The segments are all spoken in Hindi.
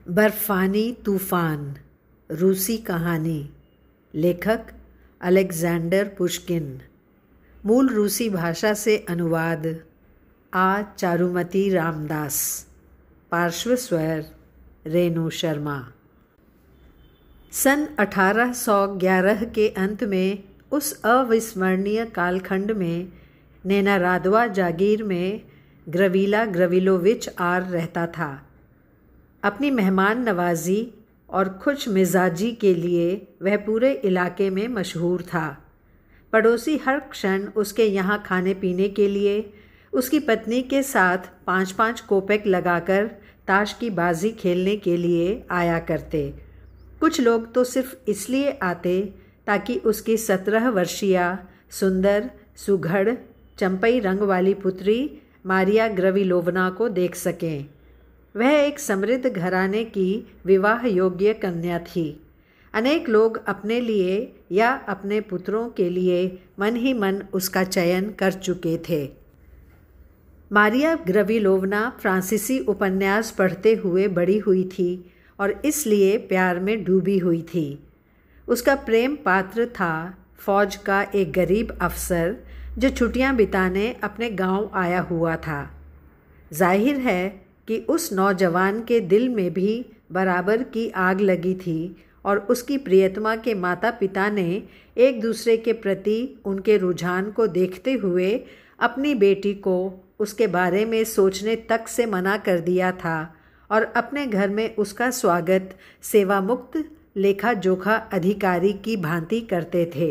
बर्फानी तूफान, रूसी कहानी। लेखक अलेक्जेंडर पुश्किन। मूल रूसी भाषा से अनुवाद चारुमती रामदास। पार्श्व स्वर रेणु शर्मा। सन 1811 के अंत में उस अविस्मरणीय कालखंड में नेनारादवा जागीर में ग्रवीला ग्रविलोविच आर रहता था। अपनी मेहमान नवाजी और खुश मिजाजी के लिए वह पूरे इलाके में मशहूर था। पड़ोसी हर क्षण उसके यहाँ खाने पीने के लिए उसकी पत्नी के साथ 5-5 कोपेक लगाकर ताश की बाजी खेलने के लिए आया करते। कुछ लोग तो सिर्फ इसलिए आते ताकि उसकी 17 वर्षीय सुंदर सुघड़ चंपई रंग वाली पुत्री मारिया ग्रविलोवना को देख सकें। वह एक समृद्ध घराने की विवाह योग्य कन्या थी। अनेक लोग अपने लिए या अपने पुत्रों के लिए मन ही मन उसका चयन कर चुके थे। मारिया ग्रविलोवना फ्रांसीसी उपन्यास पढ़ते हुए बड़ी हुई थी और इसलिए प्यार में डूबी हुई थी। उसका प्रेम पात्र था फौज का एक गरीब अफसर जो छुट्टियां बिताने अपने गांव आया हुआ था। जाहिर है कि उस नौजवान के दिल में भी बराबर की आग लगी थी और उसकी प्रियतमा के माता पिता ने एक दूसरे के प्रति उनके रुझान को देखते हुए अपनी बेटी को उसके बारे में सोचने तक से मना कर दिया था और अपने घर में उसका स्वागत सेवामुक्त लेखा जोखा अधिकारी की भांति करते थे।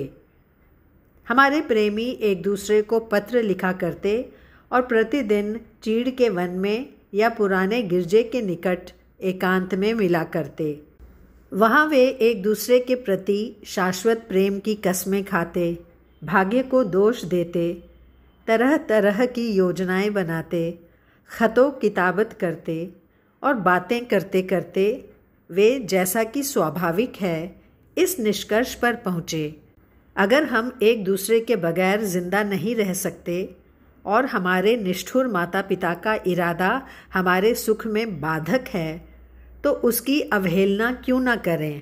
हमारे प्रेमी एक दूसरे को पत्र लिखा करते और प्रतिदिन चीड़ के वन में या पुराने गिरजे के निकट एकांत में मिला करते। वहाँ वे एक दूसरे के प्रति शाश्वत प्रेम की कस्में खाते, भाग्य को दोष देते, तरह तरह की योजनाएं बनाते, खतों किताबत करते और बातें करते करते वे, जैसा कि स्वाभाविक है, इस निष्कर्ष पर पहुँचे, अगर हम एक दूसरे के बगैर जिंदा नहीं रह सकते और हमारे निष्ठुर माता पिता का इरादा हमारे सुख में बाधक है तो उसकी अवहेलना क्यों न करें।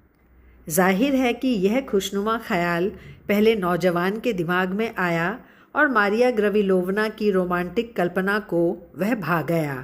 जाहिर है कि यह खुशनुमा ख्याल पहले नौजवान के दिमाग में आया और मारिया ग्रविलोवना की रोमांटिक कल्पना को वह भा गया।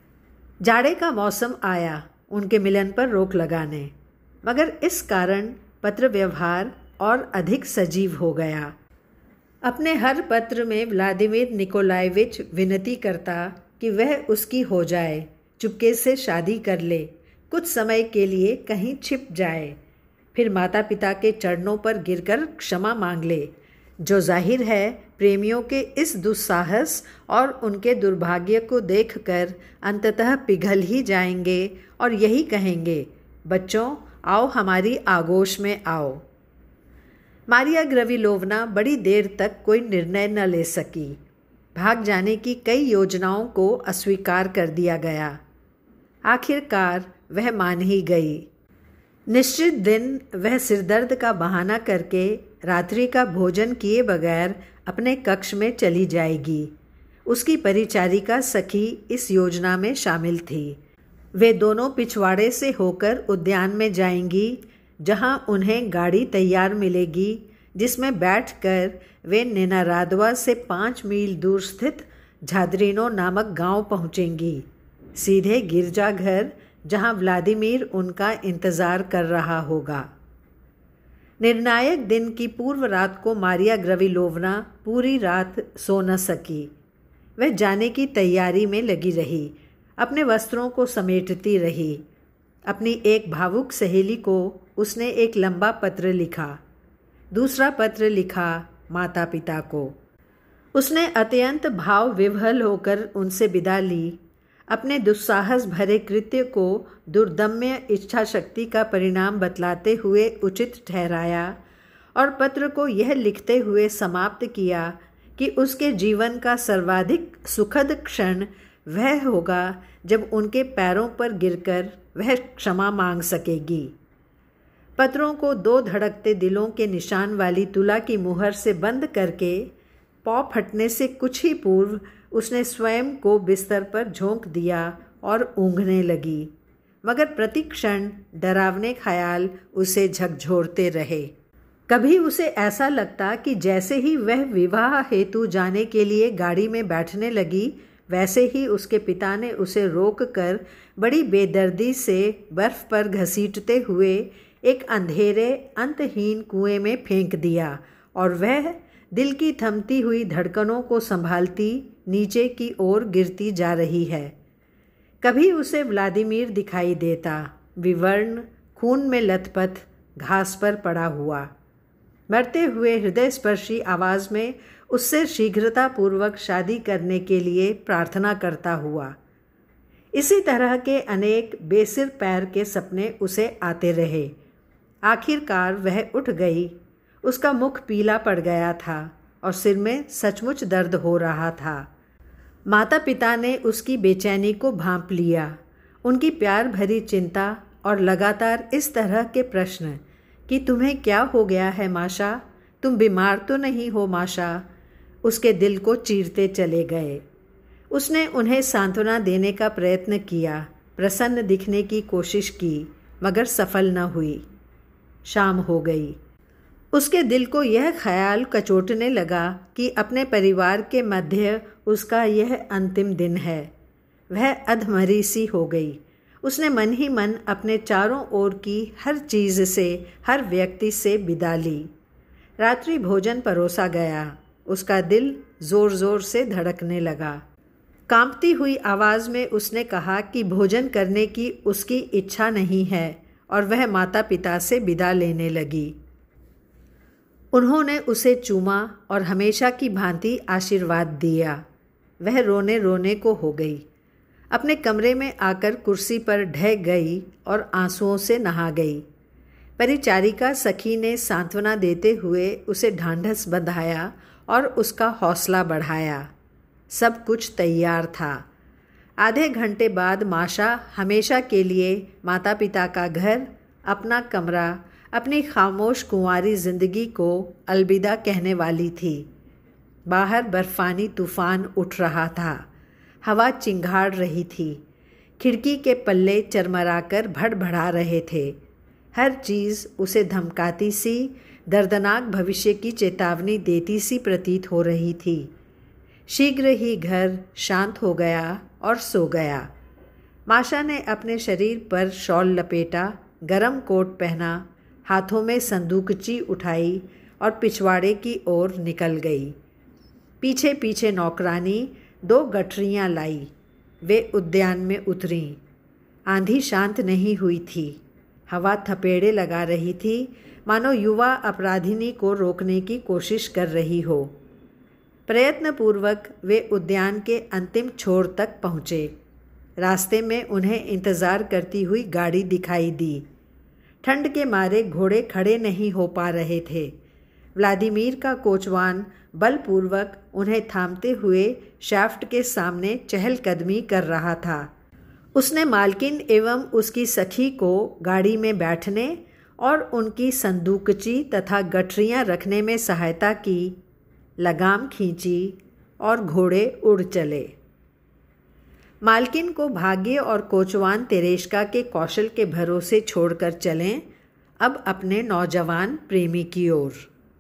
जाड़े का मौसम आया उनके मिलन पर रोक लगाने, मगर इस कारण पत्र व्यवहार और अधिक सजीव हो गया। अपने हर पत्र में व्लादिमीर निकोलाएविच विनती करता कि वह उसकी हो जाए, चुपके से शादी कर ले, कुछ समय के लिए कहीं छिप जाए, फिर माता पिता के चरणों पर गिरकर क्षमा मांग ले, जो जाहिर है प्रेमियों के इस दुस्साहस और उनके दुर्भाग्य को देखकर अंततः पिघल ही जाएंगे और यही कहेंगे, बच्चों आओ हमारी आगोश में आओ। मारिया ग्रविलोवना बड़ी देर तक कोई निर्णय न ले सकी। भाग जाने की कई योजनाओं को अस्वीकार कर दिया गया। आखिरकार वह मान ही गई। निश्चित दिन वह सिरदर्द का बहाना करके रात्रि का भोजन किए बगैर अपने कक्ष में चली जाएगी। उसकी परिचारिका सखी इस योजना में शामिल थी। वे दोनों पिछवाड़े से होकर उद्यान में जाएंगी, जहां उन्हें गाड़ी तैयार मिलेगी जिसमें बैठकर वे नेनारादवा से 5 मील दूर स्थित झाद्रिनो नामक गांव पहुंचेंगी, सीधे गिरजाघर जहां व्लादिमीर उनका इंतजार कर रहा होगा। निर्णायक दिन की पूर्व रात को मारिया ग्रविलोवना पूरी रात सो न सकी। वह जाने की तैयारी में लगी रही, अपने वस्त्रों को समेटती रही। अपनी एक भावुक सहेली को उसने एक लंबा पत्र लिखा, दूसरा पत्र लिखा माता पिता को। उसने अत्यंत भाव विह्वल होकर उनसे विदा ली। अपने दुस्साहस भरे कृत्य को दुर्दम्य इच्छा शक्ति का परिणाम बतलाते हुए उचित ठहराया और पत्र को यह लिखते हुए समाप्त किया कि उसके जीवन का सर्वाधिक सुखद क्षण वह होगा जब उनके पैरों पर गिरकर वह क्षमा मांग सकेगी। पत्रों को 2 धड़कते दिलों के निशान वाली तुला की मुहर से बंद करके पौ फटने से कुछ ही पूर्व उसने स्वयं को बिस्तर पर झोंक दिया और ऊँघने लगी। मगर प्रतिक्षण डरावने ख्याल उसे झकझोरते रहे। कभी उसे ऐसा लगता कि जैसे ही वह विवाह हेतु जाने के लिए गाड़ी में बैठने लगी, वैसे ही उसके पिता ने उसे रोक कर बड़ी बेदर्दी से बर्फ पर घसीटते हुए एक अंधेरे अंतहीन कुएं में फेंक दिया और वह दिल की थमती हुई धड़कनों को संभालती नीचे की ओर गिरती जा रही है। कभी उसे व्लादिमीर दिखाई देता, विवर्ण, खून में लथपथ, घास पर पड़ा हुआ। मरते हुए हृदय स्पर्शी आवाज़ में उससे शीघ्रतापूर्वक शादी करने के लिए प्रार्थना करता हुआ। इसी तरह के अनेक बेसिर पैर के सपने उसे आते रहे। आखिरकार वह उठ गई। उसका मुख पीला पड़ गया था और सिर में सचमुच दर्द हो रहा था। माता पिता ने उसकी बेचैनी को भांप लिया। उनकी प्यार भरी चिंता और लगातार इस तरह के प्रश्न कि तुम्हें क्या हो गया है माशा, तुम बीमार तो नहीं हो माशा, उसके दिल को चीरते चले गए। उसने उन्हें सांत्वना देने का प्रयत्न किया, प्रसन्न दिखने की कोशिश की, मगर सफल न हुई। शाम हो गई। उसके दिल को यह ख्याल कचोटने लगा कि अपने परिवार के मध्य उसका यह अंतिम दिन है। वह अधमरी सी हो गई। उसने मन ही मन अपने चारों ओर की हर चीज़ से, हर व्यक्ति से विदा ली। रात्रि भोजन परोसा गया। उसका दिल जोर जोर से धड़कने लगा। कांपती हुई आवाज़ में उसने कहा कि भोजन करने की उसकी इच्छा नहीं है और वह माता पिता से विदा लेने लगी। उन्होंने उसे चूमा और हमेशा की भांति आशीर्वाद दिया। वह रोने रोने को हो गई। अपने कमरे में आकर कुर्सी पर ढह गई और आंसुओं से नहा गई। परिचारिका सखी ने सांत्वना देते हुए उसे ढांढस बंधाया और उसका हौसला बढ़ाया। सब कुछ तैयार था। आधे घंटे बाद माशा हमेशा के लिए माता पिता का घर, अपना कमरा, अपनी खामोश कुंवारी जिंदगी को अलविदा कहने वाली थी। बाहर बर्फानी तूफान उठ रहा था। हवा चिंगाड़ रही थी। खिड़की के पल्ले चरमराकर भड़भड़ा रहे थे। हर चीज़ उसे धमकाती सी, दर्दनाक भविष्य की चेतावनी देती सी प्रतीत हो रही थी। शीघ्र ही घर शांत हो गया और सो गया। माशा ने अपने शरीर पर शॉल लपेटा, गरम कोट पहना, हाथों में संदूकची उठाई और पिछवाड़े की ओर निकल गई। पीछे पीछे नौकरानी 2 गठरियाँ लाई। वे उद्यान में उतरीं। आंधी शांत नहीं हुई थी। हवा थपेड़े लगा रही थी, मानो युवा अपराधिनी को रोकने की कोशिश कर रही हो। प्रयत्नपूर्वक वे उद्यान के अंतिम छोर तक पहुँचे। रास्ते में उन्हें इंतज़ार करती हुई गाड़ी दिखाई दी। ठंड के मारे घोड़े खड़े नहीं हो पा रहे थे। व्लादिमीर का कोचवान बलपूर्वक उन्हें थामते हुए शाफ्ट के सामने चहलकदमी कर रहा था। उसने मालकिन एवं उसकी सखी को गाड़ी में बैठने और उनकी संदूकची तथा गठरियाँ रखने में सहायता की, लगाम खींची और घोड़े उड़ चले। मालकिन को भाग्य और कोचवान तेरेश्का के कौशल के भरोसे छोड़कर चलें अब अपने नौजवान प्रेमी की ओर।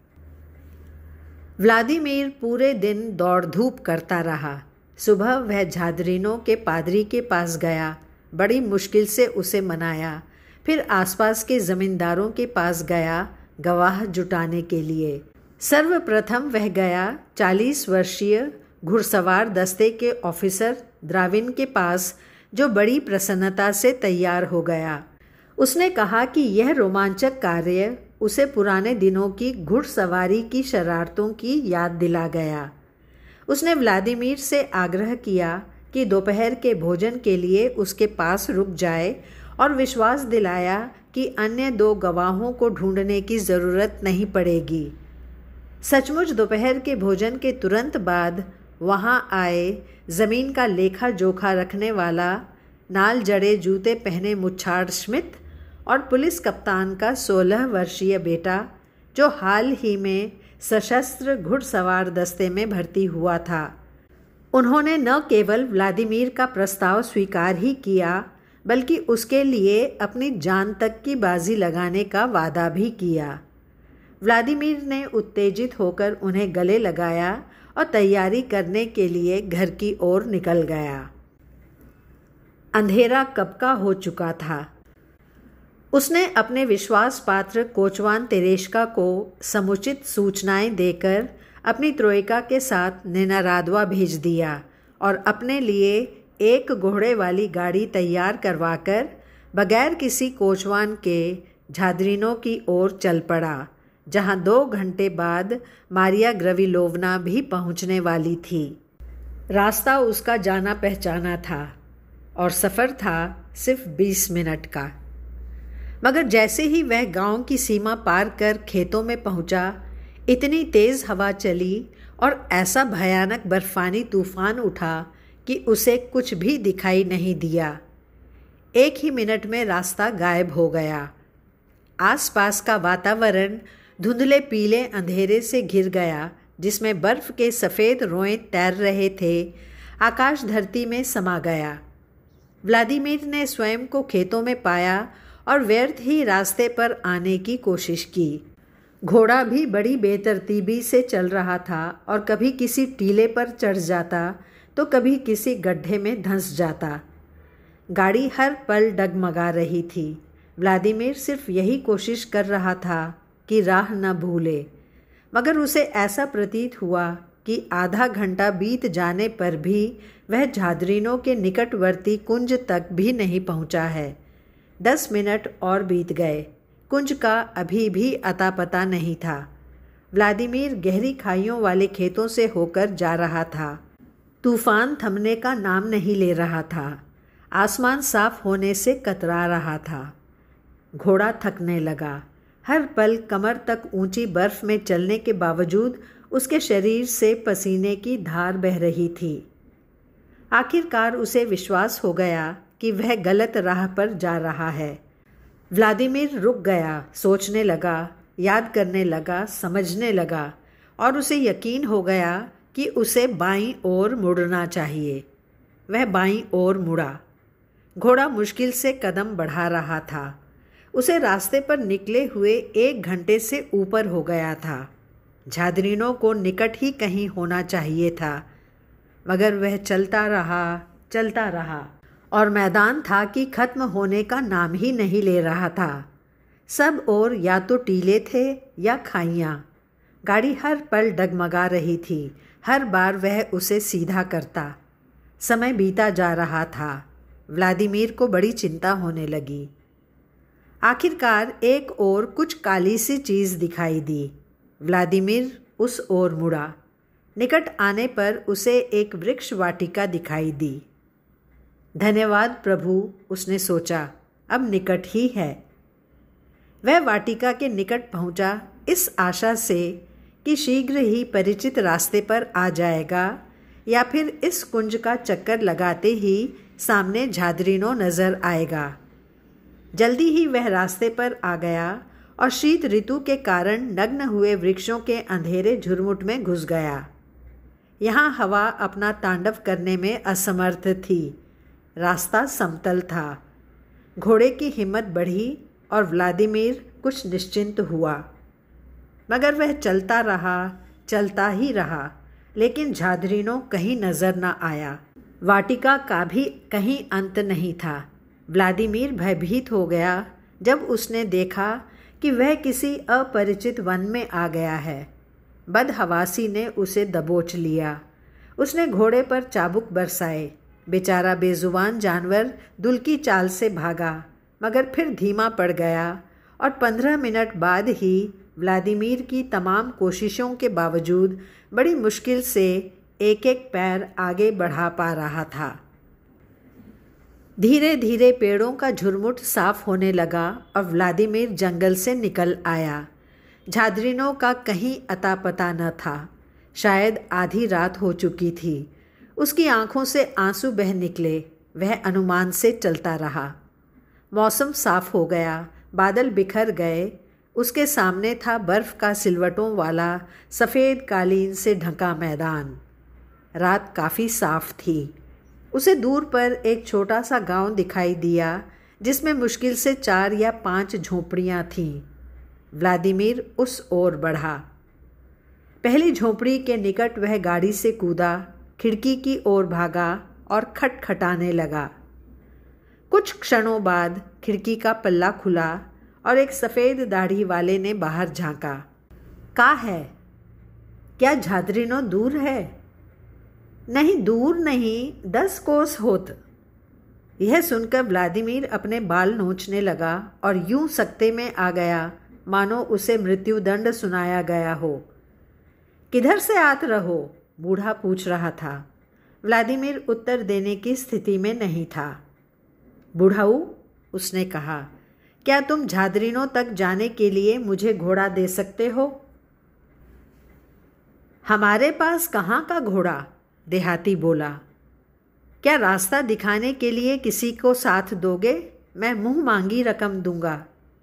व्लादिमीर पूरे दिन दौड़ धूप करता रहा। सुबह वह झादरीनों के पादरी के पास गया, बड़ी मुश्किल से उसे मनाया। फिर आसपास के ज़मींदारों के पास गया गवाह जुटाने के लिए। सर्वप्रथम वह गया 40 वर्षीय घुड़सवार दस्ते के ऑफिसर द्राविन के पास, जो बड़ी प्रसन्नता से तैयार हो गया। उसने कहा कि यह रोमांचक कार्य उसे पुराने दिनों की घुड़सवारी की शरारतों की याद दिला गया। उसने व्लादिमीर से आग्रह किया कि दोपहर के भोजन के लिए उसके पास रुक जाए और विश्वास दिलाया कि अन्य 2 गवाहों को ढूंढने की ज़रूरत नहीं पड़ेगी। सचमुच दोपहर के भोजन के तुरंत बाद वहाँ आए ज़मीन का लेखा जोखा रखने वाला, नाल जड़े जूते पहने मुच्छाड़ स्मिथ और पुलिस कप्तान का 16 वर्षीय बेटा, जो हाल ही में सशस्त्र घुड़सवार दस्ते में भर्ती हुआ था। उन्होंने न केवल व्लादिमीर का प्रस्ताव स्वीकार ही किया, बल्कि उसके लिए अपनी जान तक की बाजी लगाने का वादा भी किया। व्लादिमीर ने उत्तेजित होकर उन्हें गले लगाया और तैयारी करने के लिए घर की ओर निकल गया। अंधेरा कब का हो चुका था। उसने अपने विश्वास पात्र कोचवान तेरेश्का को समुचित सूचनाएं देकर अपनी त्रोइका के साथ नेनारादवा भेज दिया और अपने लिए एक घोड़े वाली गाड़ी तैयार करवाकर बगैर किसी कोचवान के झाद्रिनों की ओर चल पड़ा, जहां 2 घंटे बाद मारिया ग्रविलोवना भी पहुंचने वाली थी। रास्ता उसका जाना पहचाना था और सफ़र था सिर्फ 20 मिनट का। मगर जैसे ही वह गांव की सीमा पार कर खेतों में पहुंचा, इतनी तेज़ हवा चली और ऐसा भयानक बर्फानी तूफान उठा कि उसे कुछ भी दिखाई नहीं दिया। 1 ही मिनट में रास्ता गायब हो गया। आसपास का वातावरण धुंधले पीले अंधेरे से घिर गया, जिसमें बर्फ के सफ़ेद रोएं तैर रहे थे। आकाश धरती में समा गया। व्लादिमीर ने स्वयं को खेतों में पाया और व्यर्थ ही रास्ते पर आने की कोशिश की। घोड़ा भी बड़ी बेतरतीबी से चल रहा था और कभी किसी टीले पर चढ़ जाता तो कभी किसी गड्ढे में धंस जाता। गाड़ी हर पल डगमगा रही थी। व्लादिमीर सिर्फ यही कोशिश कर रहा था कि राह न भूले, मगर उसे ऐसा प्रतीत हुआ कि आधा घंटा बीत जाने पर भी वह झाद्रिनों के निकटवर्ती कुंज तक भी नहीं पहुंचा है। 10 मिनट और बीत गए। कुंज का अभी भी अता पता नहीं था। व्लादिमीर गहरी खाइयों वाले खेतों से होकर जा रहा था। तूफान थमने का नाम नहीं ले रहा था। आसमान साफ होने से कतरा रहा था। घोड़ा थकने लगा। हर पल कमर तक ऊंची बर्फ में चलने के बावजूद उसके शरीर से पसीने की धार बह रही थी। आखिरकार उसे विश्वास हो गया कि वह गलत राह पर जा रहा है। व्लादिमीर रुक गया, सोचने लगा, याद करने लगा, समझने लगा और उसे यकीन हो गया कि उसे बाईं ओर मुड़ना चाहिए। वह बाईं ओर मुड़ा। घोड़ा मुश्किल से कदम बढ़ा रहा था। उसे रास्ते पर निकले हुए 1 घंटे से ऊपर हो गया था। झाद्रिनों को निकट ही कहीं होना चाहिए था, मगर वह चलता रहा और मैदान था कि खत्म होने का नाम ही नहीं ले रहा था। सब ओर या तो टीले थे या खाइयाँ। गाड़ी हर पल डगमगा रही थी। हर बार वह उसे सीधा करता। समय बीता जा रहा था। व्लादिमीर को बड़ी चिंता होने लगी। आखिरकार एक ओर कुछ काली सी चीज़ दिखाई दी। व्लादिमीर उस ओर मुड़ा। निकट आने पर उसे एक वृक्ष वाटिका दिखाई दी। धन्यवाद प्रभु, उसने सोचा, अब निकट ही है। वह वाटिका के निकट पहुंचा, इस आशा से कि शीघ्र ही परिचित रास्ते पर आ जाएगा या फिर इस कुंज का चक्कर लगाते ही सामने झाद्रिनो नजर आएगा। जल्दी ही वह रास्ते पर आ गया और शीत ऋतु के कारण नग्न हुए वृक्षों के अंधेरे झुरमुट में घुस गया। यहाँ हवा अपना तांडव करने में असमर्थ थी। रास्ता समतल था। घोड़े की हिम्मत बढ़ी और व्लादिमीर कुछ निश्चिंत हुआ, मगर वह चलता ही रहा, लेकिन झाद्रिनो कहीं नजर न आया। वाटिका का भी कहीं अंत नहीं था। व्लादिमीर भयभीत हो गया जब उसने देखा कि वह किसी अपरिचित वन में आ गया है। बदहवासी ने उसे दबोच लिया। उसने घोड़े पर चाबुक बरसाए। बेचारा बेजुबान जानवर दुल्की चाल से भागा, मगर फिर धीमा पड़ गया और 15 मिनट बाद ही व्लादिमीर की तमाम कोशिशों के बावजूद बड़ी मुश्किल से एक एक पैर आगे बढ़ा पा रहा था। धीरे धीरे पेड़ों का झुरमुट साफ होने लगा और व्लादिमीर जंगल से निकल आया। झाद्रिनों का कहीं अता पता न था। शायद आधी रात हो चुकी थी। उसकी आंखों से आंसू बह निकले। वह अनुमान से चलता रहा। मौसम साफ हो गया। बादल बिखर गए। उसके सामने था बर्फ का सिलवटों वाला सफ़ेद कालीन से ढका मैदान। रात काफ़ी साफ थी। उसे दूर पर एक छोटा सा गांव दिखाई दिया जिसमें मुश्किल से 4 या 5 झोपड़ियां थीं। व्लादिमीर उस ओर बढ़ा। पहली झोपड़ी के निकट वह गाड़ी से कूदा, खिड़की की ओर भागा और खटखटाने लगा। कुछ क्षणों बाद खिड़की का पल्ला खुला और एक सफ़ेद दाढ़ी वाले ने बाहर झांका। "का है? क्या झादरीनो दूर है?" "नहीं, दूर नहीं, 10 कोस होत।" यह सुनकर व्लादिमीर अपने बाल नोचने लगा और यूं सकते में आ गया मानो उसे मृत्युदंड सुनाया गया हो। "किधर से आत रहो?" बूढ़ा पूछ रहा था। व्लादिमीर उत्तर देने की स्थिति में नहीं था। "बूढ़ाऊ," उसने कहा, "क्या तुम झादरीनों तक जाने के लिए मुझे घोड़ा दे सकते हो?" "हमारे पास कहाँ का घोड़ा?" देहाती बोला। "क्या रास्ता दिखाने के लिए किसी को साथ दोगे? मैं मुंह मांगी रकम दूंगा।"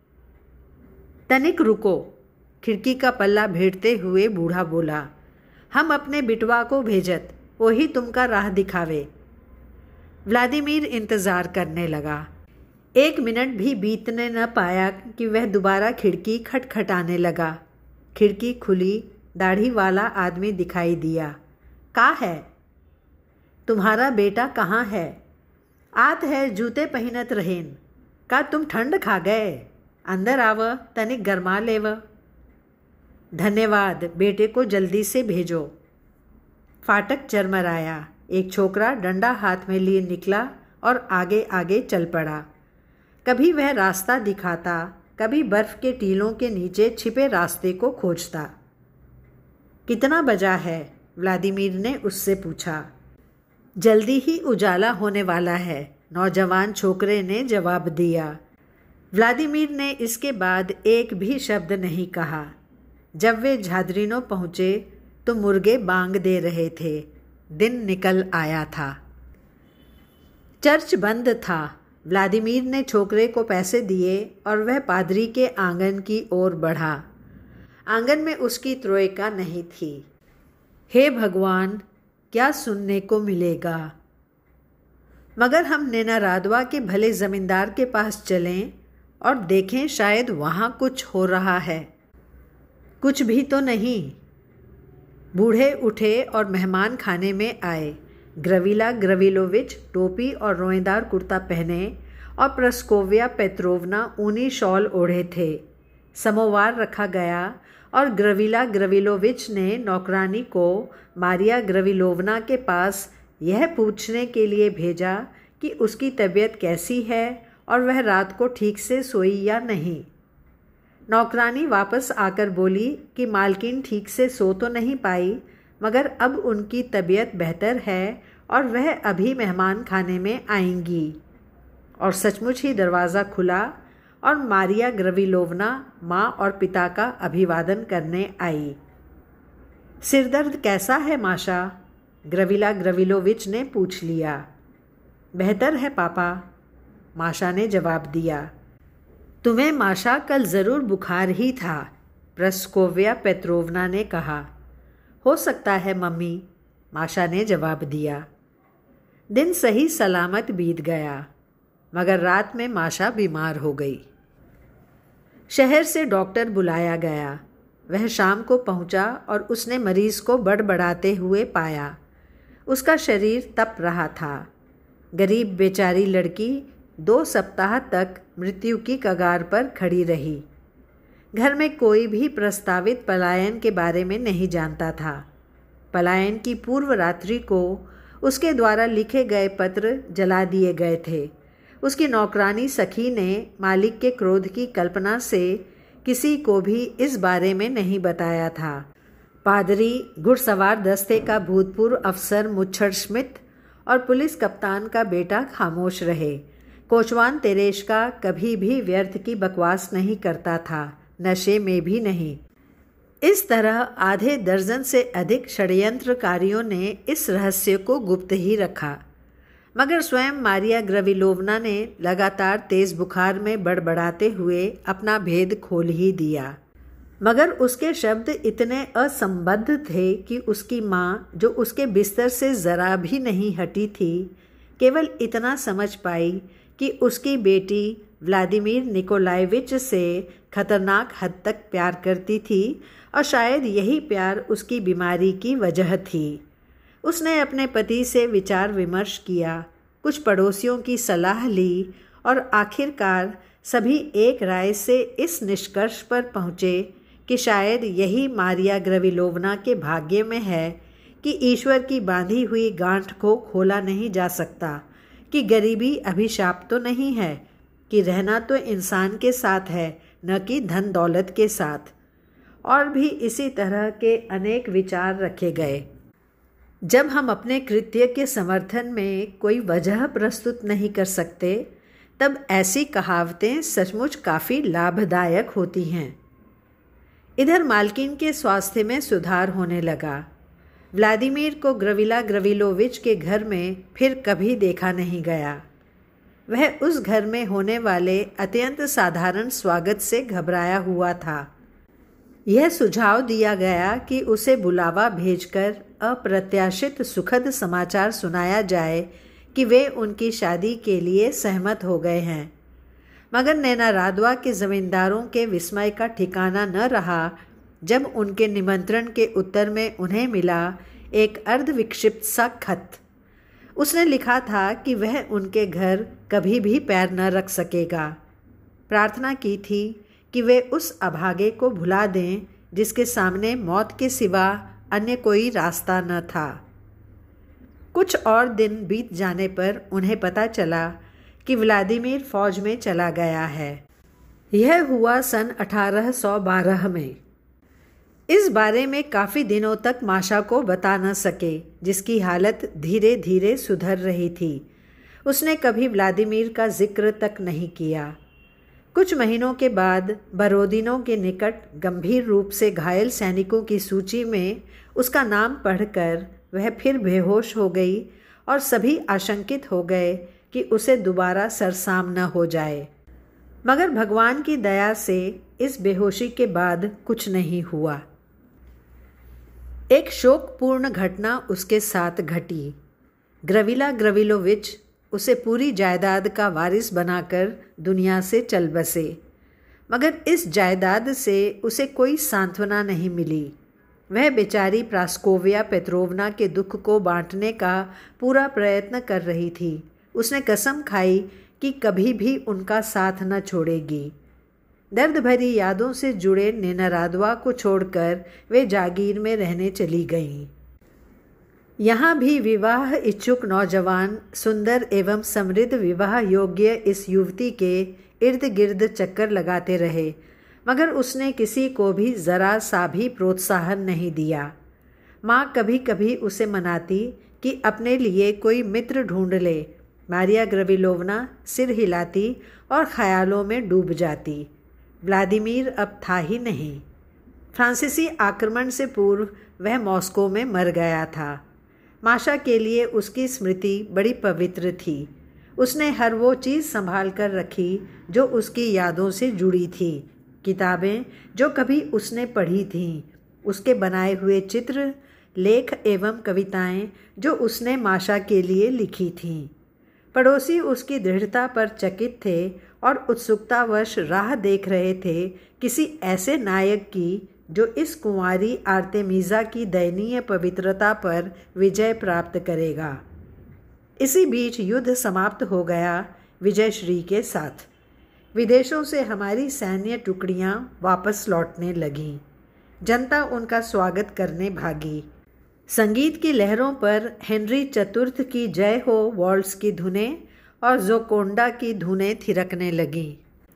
"तनिक रुको," खिड़की का पल्ला भेड़ते हुए बूढ़ा बोला। "हम अपने बिटवा को भेजत, वही तुमका राह दिखावे।" व्लादिमीर इंतज़ार करने लगा। 1 मिनट भी बीतने न पाया कि वह दोबारा खिड़की खटखटाने लगा। खिड़की खुली, दाढ़ी वाला आदमी दिखाई दिया। "का है? तुम्हारा बेटा कहाँ है?" "आत है, जूते पहनत रहेन।" "का तुम ठंड खा गए? अंदर आव, तनिक गरमा लेव।" "धन्यवाद, बेटे को जल्दी से भेजो।" फाटक चरमराया। एक छोकरा डंडा हाथ में लिए निकला और आगे आगे चल पड़ा। कभी वह रास्ता दिखाता, कभी बर्फ के टीलों के नीचे छिपे रास्ते को खोजता। "कितना बजा है?" व्लादिमीर ने उससे पूछा। "जल्दी ही उजाला होने वाला है," नौजवान छोकरे ने जवाब दिया। व्लादिमीर ने इसके बाद एक भी शब्द नहीं कहा। जब वे झादरीनो पहुँचे तो मुर्गे बांग दे रहे थे। दिन निकल आया था। चर्च बंद था। व्लादिमीर ने छोकरे को पैसे दिए और वह पादरी के आंगन की ओर बढ़ा। आंगन में उसकी त्रोइका नहीं थी। हे भगवान, क्या सुनने को मिलेगा? मगर हम नेनारादवा के भले जमींदार के पास चलें और देखें, शायद वहाँ कुछ हो रहा है। कुछ भी तो नहीं। बूढ़े उठे और मेहमान खाने में आए। ग्रविला ग्रविलोविच टोपी और रोएदार कुर्ता पहने और प्रस्कोविया पेत्रोवना ऊनी शॉल ओढ़े थे। समोवार रखा गया और ग्रविला ग्रविलोविच ने नौकरानी को मारिया ग्रविलोवना के पास यह पूछने के लिए भेजा कि उसकी तबीयत कैसी है और वह रात को ठीक से सोई या नहीं। नौकरानी वापस आकर बोली कि मालकिन ठीक से सो तो नहीं पाई, मगर अब उनकी तबीयत बेहतर है और वह अभी मेहमान खाने में आएंगी। और सचमुच ही दरवाज़ा खुला और मारिया ग्रविलोवना माँ और पिता का अभिवादन करने आई। सिरदर्द कैसा है माशा? ग्रविला ग्रविलोविच ने पूछ लिया। बेहतर है पापा, माशा ने जवाब दिया। तुम्हें माशा कल ज़रूर बुखार ही था, प्रस्कोविया पेत्रोवना ने कहा। हो सकता है मम्मी, माशा ने जवाब दिया। दिन सही सलामत बीत गया, मगर रात में माशा बीमार हो गई। शहर से डॉक्टर बुलाया गया। वह शाम को पहुंचा और उसने मरीज़ को बड़बड़ाते हुए पाया। उसका शरीर तप रहा था। गरीब बेचारी लड़की 2 सप्ताह तक मृत्यु की कगार पर खड़ी रही। घर में कोई भी प्रस्तावित पलायन के बारे में नहीं जानता था। पलायन की पूर्व रात्रि को उसके द्वारा लिखे गए पत्र जला दिए गए थे। उसकी नौकरानी सखी ने मालिक के क्रोध की कल्पना से किसी को भी इस बारे में नहीं बताया था। पादरी, घुड़सवार दस्ते का भूतपूर्व अफसर मुच्छर श्मिट और पुलिस कप्तान का बेटा खामोश रहे। कोचवान तेरेश्का कभी भी व्यर्थ की बकवास नहीं करता था, नशे में भी नहीं। इस तरह आधे दर्जन से अधिक षड्यंत्रकारियों ने इस रहस्य को गुप्त ही रखा, मगर स्वयं मारिया ग्रविलोवना ने लगातार तेज बुखार में बड़बड़ाते हुए अपना भेद खोल ही दिया। मगर उसके शब्द इतने असंबद्ध थे कि उसकी माँ, जो उसके बिस्तर से ज़रा भी नहीं हटी थी, केवल इतना समझ पाई कि उसकी बेटी व्लादिमीर निकोलाएविच से खतरनाक हद तक प्यार करती थी और शायद यही प्यार उसकी बीमारी की वजह थी। उसने अपने पति से विचार विमर्श किया, कुछ पड़ोसियों की सलाह ली और आखिरकार सभी एक राय से इस निष्कर्ष पर पहुँचे कि शायद यही मारिया ग्रविलोवना के भाग्य में है कि ईश्वर की बांधी हुई गांठ को खोला नहीं जा सकता, कि गरीबी अभिशाप तो नहीं है, कि रहना तो इंसान के साथ है न कि धन दौलत के साथ। और भी इसी तरह के अनेक विचार रखे गए। जब हम अपने कृत्य के समर्थन में कोई वजह प्रस्तुत नहीं कर सकते, तब ऐसी कहावतें सचमुच काफ़ी लाभदायक होती हैं। इधर मालकिन के स्वास्थ्य में सुधार होने लगा। व्लादिमीर को ग्रविला ग्रविलोविच के घर में फिर कभी देखा नहीं गया। वह उस घर में होने वाले अत्यंत साधारण स्वागत से घबराया हुआ था। यह सुझाव दिया गया कि उसे बुलावा भेजकर अप्रत्याशित सुखद समाचार सुनाया जाए कि वे उनकी शादी के लिए सहमत हो गए हैं। मगर नैना राधवा के जमींदारों के विस्मय का ठिकाना न रहा जब उनके निमंत्रण के उत्तर में उन्हें मिला एक अर्धविक्षिप्त सा खत। उसने लिखा था कि वह उनके घर कभी भी पैर न रख सकेगा। प्रार्थना की थी कि वे उस अभागे को भुला दें जिसके सामने मौत के सिवा अन्य कोई रास्ता न था। कुछ और दिन बीत जाने पर उन्हें पता चला कि व्लादिमीर फौज में चला गया है। यह हुआ सन 1812 में। इस बारे में काफ़ी दिनों तक माशा को बता न सके, जिसकी हालत धीरे धीरे सुधर रही थी। उसने कभी व्लादिमीर का जिक्र तक नहीं किया। कुछ महीनों के बाद बरोदिनों के निकट गंभीर रूप से घायल सैनिकों की सूची में उसका नाम पढ़कर वह फिर बेहोश हो गई और सभी आशंकित हो गए कि उसे दोबारा सरसाम न हो जाए। मगर भगवान की दया से इस बेहोशी के बाद कुछ नहीं हुआ। एक शोकपूर्ण घटना उसके साथ घटी। ग्रविला ग्रविलोविच उसे पूरी जायदाद का वारिस बनाकर दुनिया से चल बसे, मगर इस जायदाद से उसे कोई सांत्वना नहीं मिली। वह बेचारी प्रास्कोविया पेत्रोवना के दुख को बांटने का पूरा प्रयत्न कर रही थी। उसने कसम खाई कि कभी भी उनका साथ न छोड़ेगी। दर्द भरी यादों से जुड़े नैना राधवा को छोड़कर वे जागीर में रहने चली गईं। यहाँ भी विवाह इच्छुक नौजवान सुंदर एवं समृद्ध विवाह योग्य इस युवती के इर्द गिर्द चक्कर लगाते रहे, मगर उसने किसी को भी जरा सा भी प्रोत्साहन नहीं दिया। माँ कभी कभी उसे मनाती कि अपने लिए कोई मित्र ढूंढ ले। मारिया ग्रविलोवना सिर हिलाती और ख्यालों में डूब जाती। व्लादिमीर अब था ही नहीं। फ्रांसीसी आक्रमण से पूर्व वह मॉस्को में मर गया था। माशा के लिए उसकी स्मृति बड़ी पवित्र थी। उसने हर वो चीज़ संभाल कर रखी जो उसकी यादों से जुड़ी थी। किताबें जो कभी उसने पढ़ी थीं, उसके बनाए हुए चित्र, लेख एवं कविताएं जो उसने माशा के लिए लिखी थीं। पड़ोसी उसकी दृढ़ता पर चकित थे और उत्सुकतावश राह देख रहे थे किसी ऐसे नायक की जो इस कुंवारी आर्तेमीजा की दयनीय पवित्रता पर विजय प्राप्त करेगा। इसी बीच युद्ध समाप्त हो गया विजयश्री के साथ। विदेशों से हमारी सैन्य टुकड़ियां वापस लौटने लगीं। जनता उनका स्वागत करने भागी। संगीत की लहरों पर हेनरी चतुर्थ की जय हो वॉल्ट्स की धुनें और जोकोंडा की धुनें थिरकने लगीं।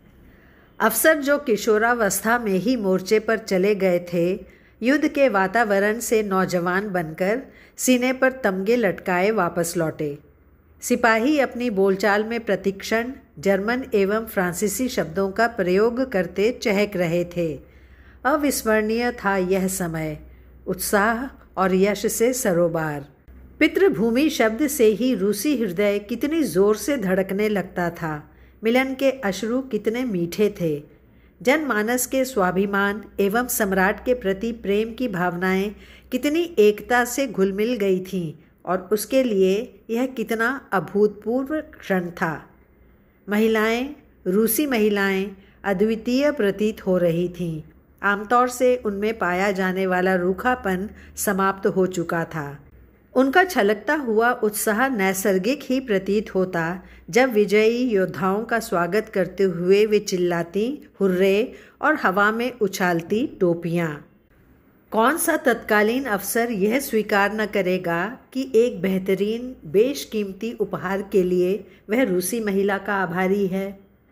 अफसर जो किशोरावस्था में ही मोर्चे पर चले गए थे, युद्ध के वातावरण से नौजवान बनकर सीने पर तमगे लटकाए वापस लौटे। सिपाही अपनी बोलचाल में प्रतिक्षण जर्मन एवं फ्रांसीसी शब्दों का प्रयोग करते चहक रहे थे। अविस्मरणीय था यह समय, उत्साह और यश से सरोबार। पितृभूमि शब्द से ही रूसी हृदय कितनी जोर से धड़कने लगता था। मिलन के अश्रु कितने मीठे थे। जनमानस के स्वाभिमान एवं सम्राट के प्रति प्रेम की भावनाएं कितनी एकता से घुलमिल गई थीं और उसके लिए यह कितना अभूतपूर्व क्षण था। महिलाएं, रूसी महिलाएं अद्वितीय प्रतीत हो रही थीं। आमतौर से उनमें पाया जाने वाला रूखापन समाप्त हो चुका था। उनका छलकता हुआ उत्साह नैसर्गिक ही प्रतीत होता जब विजयी योद्धाओं का स्वागत करते हुए वे चिल्लाती हुर्रे और हवा में उछालती टोपियाँ। कौन सा तत्कालीन अफसर यह स्वीकार न करेगा कि एक बेहतरीन बेशकीमती उपहार के लिए वह रूसी महिला का आभारी है।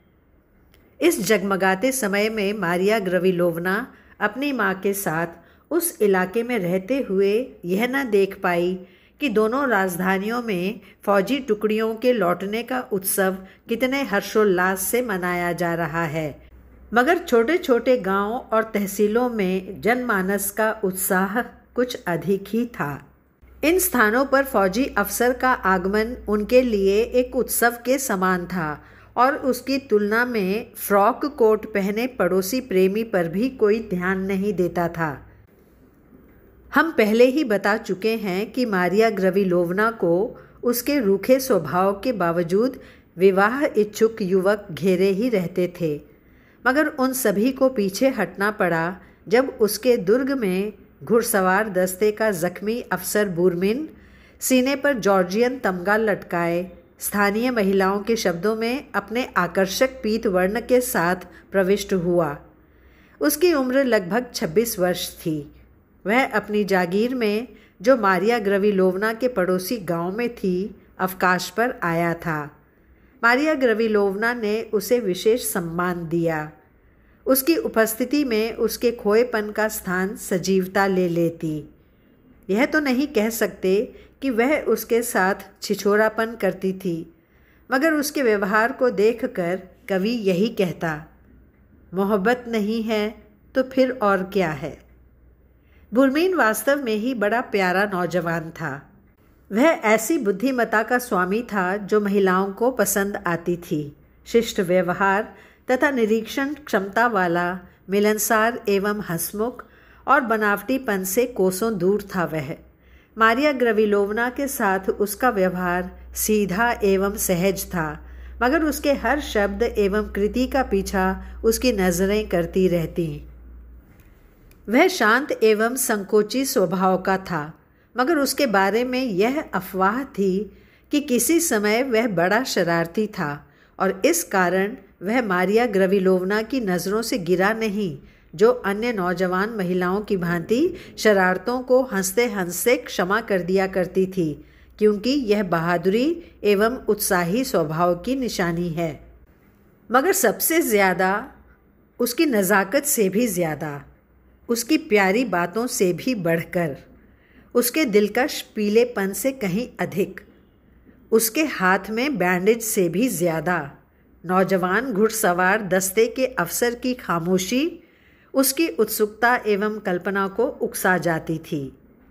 इस जगमगाते समय में मारिया ग्रविलोवना अपनी माँ के साथ उस इलाके में रहते हुए यह न देख पाई कि दोनों राजधानियों में फौजी टुकड़ियों के लौटने का उत्सव कितने हर्षोल्लास से मनाया जा रहा है, मगर छोटे छोटे गांवों और तहसीलों में जनमानस का उत्साह कुछ अधिक ही था। इन स्थानों पर फौजी अफसर का आगमन उनके लिए एक उत्सव के समान था और उसकी तुलना में फ्रॉक कोट पहने पड़ोसी प्रेमी पर भी कोई ध्यान नहीं देता था। हम पहले ही बता चुके हैं कि मारिया ग्रविलोवना को उसके रूखे स्वभाव के बावजूद विवाह इच्छुक युवक घेरे ही रहते थे, मगर उन सभी को पीछे हटना पड़ा जब उसके दुर्ग में घुड़सवार दस्ते का जख्मी अफसर बुरमिन सीने पर जॉर्जियन तमगा लटकाए स्थानीय महिलाओं के शब्दों में अपने आकर्षक पीत वर्ण के साथ प्रविष्ट हुआ। उसकी उम्र लगभग 26 वर्ष थी। वह अपनी जागीर में, जो मारिया ग्रविलोवना के पड़ोसी गांव में थी, अवकाश पर आया था। मारिया ग्रविलोवना ने उसे विशेष सम्मान दिया। उसकी उपस्थिति में उसके खोएपन का स्थान सजीवता ले लेती। यह तो नहीं कह सकते कि वह उसके साथ छिछोरापन करती थी, मगर उसके व्यवहार को देखकर कवि यही कहता, मोहब्बत नहीं है तो फिर और क्या है। बुरमीन वास्तव में ही बड़ा प्यारा नौजवान था। वह ऐसी बुद्धिमता का स्वामी था जो महिलाओं को पसंद आती थी। शिष्ट व्यवहार तथा निरीक्षण क्षमता वाला, मिलनसार एवं हंसमुख और बनावटीपन से कोसों दूर था वह। मारिया ग्रविलोवना के साथ उसका व्यवहार सीधा एवं सहज था, मगर उसके हर शब्द एवं कृति का पीछा उसकी नजरें करती रहती। वह शांत एवं संकोची स्वभाव का था, मगर उसके बारे में यह अफवाह थी कि किसी समय वह बड़ा शरारती था और इस कारण वह मारिया ग्रविलोवना की नज़रों से गिरा नहीं, जो अन्य नौजवान महिलाओं की भांति शरारतों को हंसते हंसते क्षमा कर दिया करती थी, क्योंकि यह बहादुरी एवं उत्साही स्वभाव की निशानी है। मगर सबसे ज़्यादा, उसकी नज़ाकत से भी ज़्यादा, उसकी प्यारी बातों से भी बढ़कर, उसके दिलकश पीलेपन से कहीं अधिक, उसके हाथ में बैंडेज से भी ज़्यादा, नौजवान घुड़सवार दस्ते के अफसर की खामोशी उसकी उत्सुकता एवं कल्पना को उकसा जाती थी।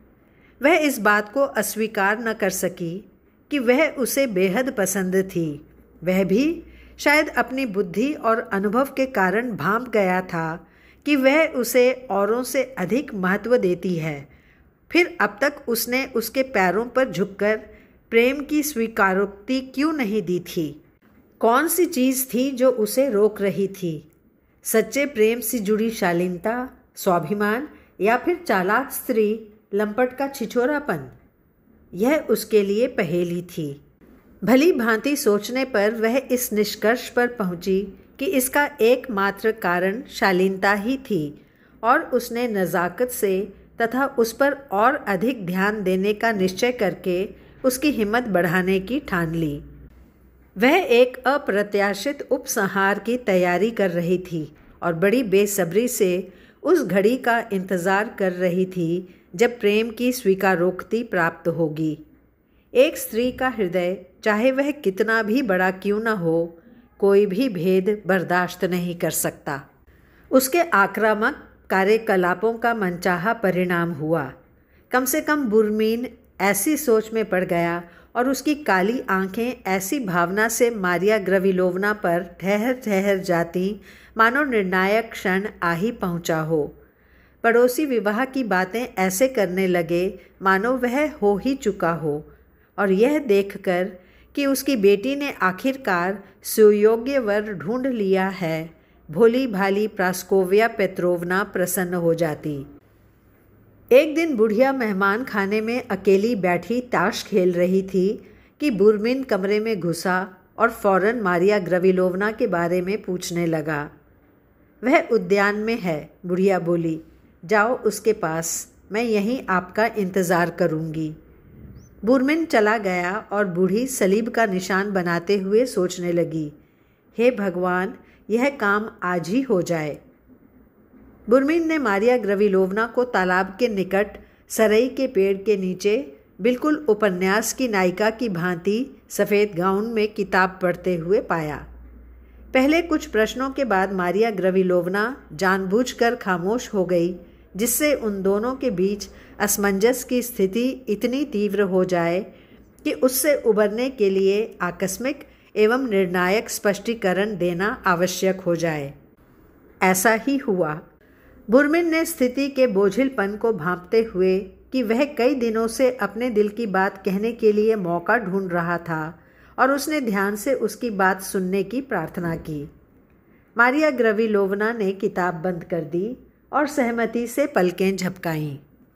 वह इस बात को अस्वीकार न कर सकी कि वह उसे बेहद पसंद थी। वह भी शायद अपनी बुद्धि और अनुभव के कारण भांप गया था कि वह उसे औरों से अधिक महत्व देती है। फिर अब तक उसने उसके पैरों पर झुककर प्रेम की स्वीकारोक्ति क्यों नहीं दी थी? कौन सी चीज़ थी जो उसे रोक रही थी? सच्चे प्रेम से जुड़ी शालीनता, स्वाभिमान, या फिर चालाक स्त्री लंपट का छिछोरापन? यह उसके लिए पहेली थी। भली भांति सोचने पर वह इस निष्कर्ष पर पहुंची कि इसका एकमात्र कारण शालीनता ही थी और उसने नज़ाकत से तथा उस पर और अधिक ध्यान देने का निश्चय करके उसकी हिम्मत बढ़ाने की ठान ली। वह एक अप्रत्याशित उपसंहार की तैयारी कर रही थी और बड़ी बेसब्री से उस घड़ी का इंतज़ार कर रही थी जब प्रेम की स्वीकारोक्ति प्राप्त होगी। एक स्त्री का हृदय, चाहे वह कितना भी बड़ा क्यों न हो, कोई भी भेद बर्दाश्त नहीं कर सकता। उसके आक्रामक कार्यकलापों का मनचाहा परिणाम हुआ। कम से कम बुरमीन ऐसी सोच में पड़ गया और उसकी काली आंखें ऐसी भावना से मारिया ग्रविलोवना पर ठहर ठहर जाती मानो निर्णायक क्षण आ ही पहुँचा हो। पड़ोसी विवाह की बातें ऐसे करने लगे मानो वह हो ही चुका हो, और यह देखकर कि उसकी बेटी ने आखिरकार सुयोग्य वर ढूंढ लिया है, भोली भाली प्रास्कोविया पेत्रोवना प्रसन्न हो जाती। एक दिन बुढ़िया मेहमान खाने में अकेली बैठी ताश खेल रही थी कि बुरमिन कमरे में घुसा और फौरन मारिया ग्रविलोवना के बारे में पूछने लगा। वह उद्यान में है, बुढ़िया बोली, जाओ उसके पास, मैं यहीं आपका इंतज़ार करूंगी। बुरमिन चला गया और बूढ़ी सलीब का निशान बनाते हुए सोचने लगी, हे भगवान, यह काम आज ही हो जाए। बुरमिन ने मारिया ग्रविलोवना को तालाब के निकट सरई के पेड़ के नीचे बिल्कुल उपन्यास की नायिका की भांति सफ़ेद गाउन में किताब पढ़ते हुए पाया। पहले कुछ प्रश्नों के बाद मारिया ग्रविलोवना जानबूझकर खामोश हो गई, जिससे उन दोनों के बीच असमंजस की स्थिति इतनी तीव्र हो जाए कि उससे उबरने के लिए आकस्मिक एवं निर्णायक स्पष्टीकरण देना आवश्यक हो जाए। ऐसा ही हुआ। बुरमिन ने स्थिति के बोझिलपन को भांपते हुए कि वह कई दिनों से अपने दिल की बात कहने के लिए मौका ढूंढ रहा था, और उसने ध्यान से उसकी बात सुनने की प्रार्थना की। मारिया ग्रविलोवना ने किताब बंद कर दी और सहमति से पलकें झपकाईं।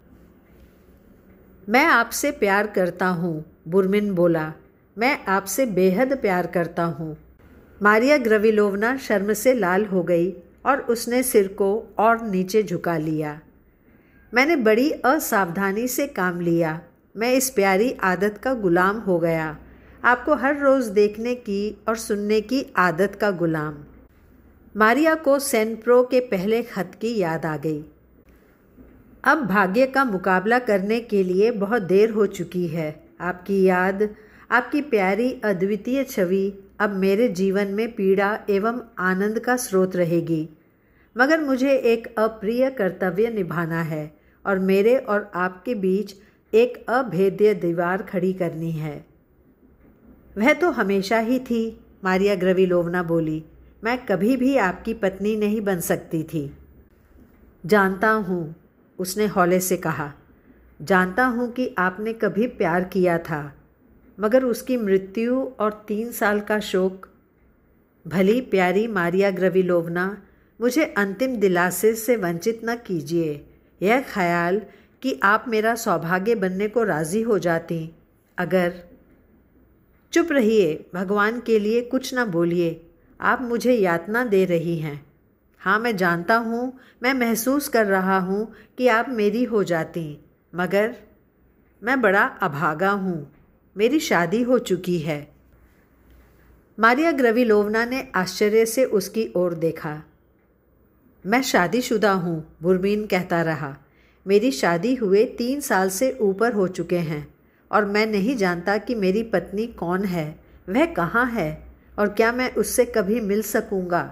मैं आपसे प्यार करता हूँ, बुरमिन बोला, मैं आपसे बेहद प्यार करता हूँ। मारिया ग्रविलोवना शर्म से लाल हो गई और उसने सिर को और नीचे झुका लिया। मैंने बड़ी असावधानी से काम लिया, मैं इस प्यारी आदत का गुलाम हो गया, आपको हर रोज़ देखने की और सुनने की आदत का गुलाम। मारिया को सेनप्रो के पहले खत की याद आ गई। अब भाग्य का मुकाबला करने के लिए बहुत देर हो चुकी है। आपकी याद, आपकी प्यारी अद्वितीय छवि अब मेरे जीवन में पीड़ा एवं आनंद का स्रोत रहेगी, मगर मुझे एक अप्रिय कर्तव्य निभाना है और मेरे और आपके बीच एक अभेद्य दीवार खड़ी करनी है। वह तो हमेशा ही थी, मारिया ग्रविलोवना बोली, मैं कभी भी आपकी पत्नी नहीं बन सकती थी। जानता हूँ, उसने हौले से कहा, जानता हूँ कि आपने कभी प्यार किया था, मगर उसकी मृत्यु और 3 साल का शोक। भली प्यारी मारिया ग्रविलोवना, मुझे अंतिम दिलासे से वंचित न कीजिए। यह ख्याल कि आप मेरा सौभाग्य बनने को राज़ी हो जाती। अगर चुप रहिए, भगवान के लिए कुछ न बोलिए, आप मुझे यातना दे रही हैं। हाँ, मैं जानता हूँ, मैं महसूस कर रहा हूँ कि आप मेरी हो जाती, मगर मैं बड़ा अभागा हूँ, मेरी शादी हो चुकी है। मारिया ग्रविलोवना ने आश्चर्य से उसकी ओर देखा। मैं शादीशुदा हूँ, बुरमिन कहता रहा, मेरी शादी हुए 3 साल से ऊपर हो चुके हैं और मैं नहीं जानता कि मेरी पत्नी कौन है, वह कहाँ है और क्या मैं उससे कभी मिल सकूँगा।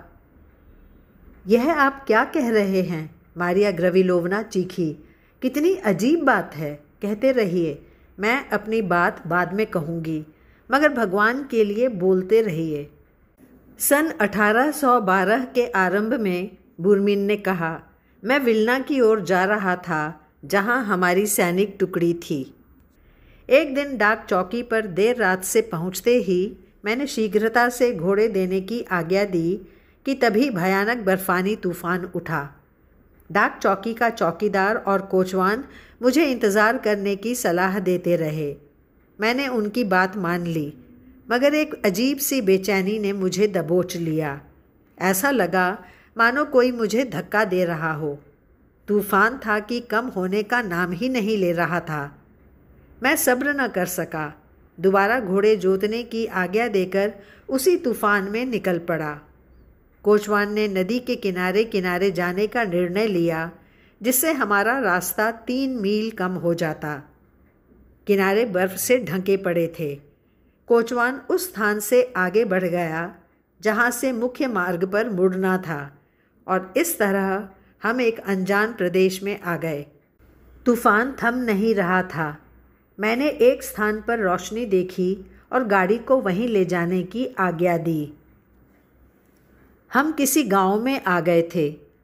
यह आप क्या कह रहे हैं? मारिया ग्रविलोवना चीखी। कितनी अजीब बात है, कहते रहिए, मैं अपनी बात बाद में कहूँगी, मगर भगवान के लिए बोलते रहिए। सन 1812 के आरंभ में बुरमिन ने कहा, मैं विल्ना की ओर जा रहा था जहां हमारी सैनिक टुकड़ी थी। एक दिन डाक चौकी पर देर रात से पहुंचते ही मैंने शीघ्रता से घोड़े देने की आज्ञा दी कि तभी भयानक बर्फानी तूफान उठा। डाक चौकी का चौकीदार और कोचवान मुझे इंतज़ार करने की सलाह देते रहे। मैंने उनकी बात मान ली, मगर एक अजीब सी बेचैनी ने मुझे दबोच लिया। ऐसा लगा मानो कोई मुझे धक्का दे रहा हो। तूफान था कि कम होने का नाम ही नहीं ले रहा था। मैं सब्र न कर सका, दोबारा घोड़े जोतने की आज्ञा देकर उसी तूफान में निकल पड़ा। कोचवान ने नदी के किनारे किनारे जाने का निर्णय लिया, जिससे हमारा रास्ता 3 मील कम हो जाता। किनारे बर्फ से ढके पड़े थे। कोचवान उस स्थान से आगे बढ़ गया जहाँ से मुख्य मार्ग पर मुड़ना था, और इस तरह हम एक अनजान प्रदेश में आ गए। तूफान थम नहीं रहा था। मैंने एक स्थान पर रोशनी देखी और गाड़ी को वहीं ले जाने की आज्ञा दी। हम किसी गांव में आ गए थे।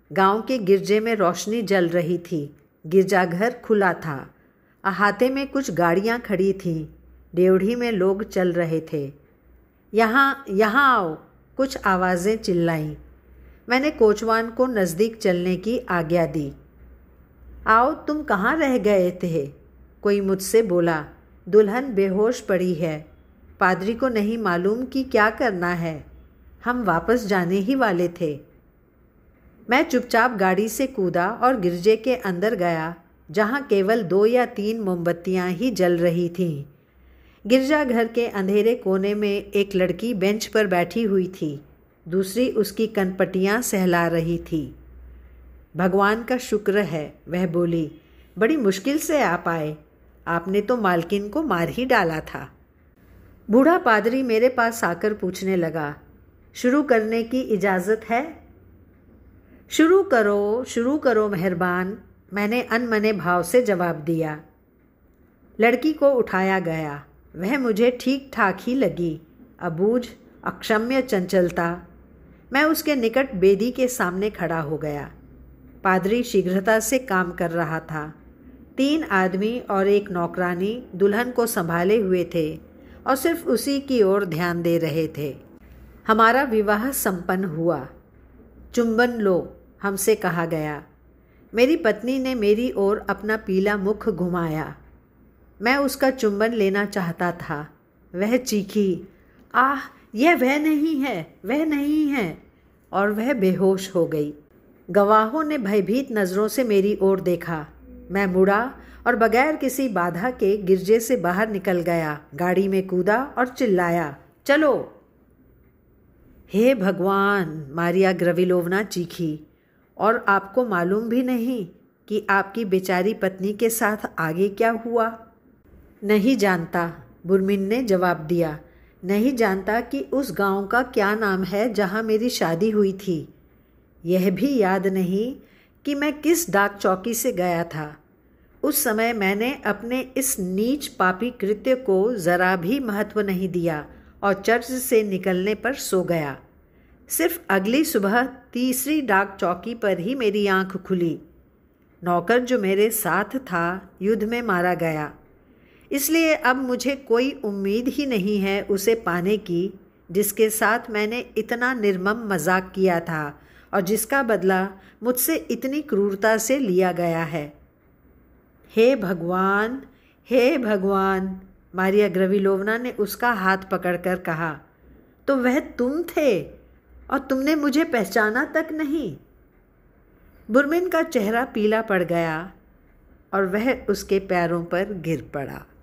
गांव के गिरजे में रोशनी जल रही थी। गिरजाघर खुला था। अहाते में कुछ गाड़ियां खड़ी थीं। डेवढ़ी में लोग चल रहे थे। यहाँ यहाँ आओ, कुछ आवाज़ें चिल्लाईं। मैंने कोचवान को नज़दीक चलने की आज्ञा दी। आओ, तुम कहाँ रह गए थे? कोई मुझसे बोला। दुल्हन बेहोश पड़ी है। पादरी को नहीं मालूम कि क्या करना है। हम वापस जाने ही वाले थे। मैं चुपचाप गाड़ी से कूदा और गिरजे के अंदर गया, जहाँ केवल 2 या 3 मोमबत्तियाँ ही जल रही थीं। गिरजाघर के अंधेरे कोने में एक लड़की बेंच पर बैठी हुई थी। दूसरी उसकी कनपटियाँ सहला रही थी। भगवान का शुक्र है, वह बोली। बड़ी मुश्किल से आप आए। आपने तो मालकिन को मार ही डाला था। बूढ़ा पादरी मेरे पास आकर पूछने लगा, शुरू करने की इजाज़त है? शुरू करो मेहरबान, मैंने अनमने भाव से जवाब दिया। लड़की को उठाया गया। वह मुझे ठीक ठाक ही लगी। अबूझ, अक्षम्य चंचलता। मैं उसके निकट बेदी के सामने खड़ा हो गया। पादरी शीघ्रता से काम कर रहा था। 3 आदमी और एक नौकरानी दुल्हन को संभाले हुए थे और सिर्फ उसी की ओर ध्यान दे रहे थे। हमारा विवाह संपन्न हुआ। चुंबन लो, हमसे कहा गया। मेरी पत्नी ने मेरी ओर अपना पीला मुख घुमाया। मैं उसका चुंबन लेना चाहता था। वह चीखी, आह, यह वह नहीं है, वह नहीं है, और वह बेहोश हो गई। गवाहों ने भयभीत नज़रों से मेरी ओर देखा। मैं मुड़ा और बगैर किसी बाधा के गिरजे से बाहर निकल गया, गाड़ी में कूदा और चिल्लाया, चलो। हे भगवान, मारिया ग्रविलोवना चीखी, और आपको मालूम भी नहीं कि आपकी बेचारी पत्नी के साथ आगे क्या हुआ? नहीं जानता, बुरमिन ने जवाब दिया। नहीं जानता कि उस गांव का क्या नाम है जहां मेरी शादी हुई थी। यह भी याद नहीं कि मैं किस डाक चौकी से गया था। उस समय मैंने अपने इस नीच पापी कृत्य को ज़रा भी महत्व नहीं दिया और चर्च से निकलने पर सो गया। सिर्फ अगली सुबह 3री डाक चौकी पर ही मेरी आंख खुली। नौकर जो मेरे साथ था युद्ध में मारा गया, इसलिए अब मुझे कोई उम्मीद ही नहीं है उसे पाने की, जिसके साथ मैंने इतना निर्मम मजाक किया था और जिसका बदला मुझसे इतनी क्रूरता से लिया गया है। हे भगवान, हे भगवान, मारिया ग्रविलोवना ने उसका हाथ पकड़कर कहा। तो वह तुम थे और तुमने मुझे पहचाना तक नहीं? बुरमिन का चेहरा पीला पड़ गया और वह उसके पैरों पर गिर पड़ा।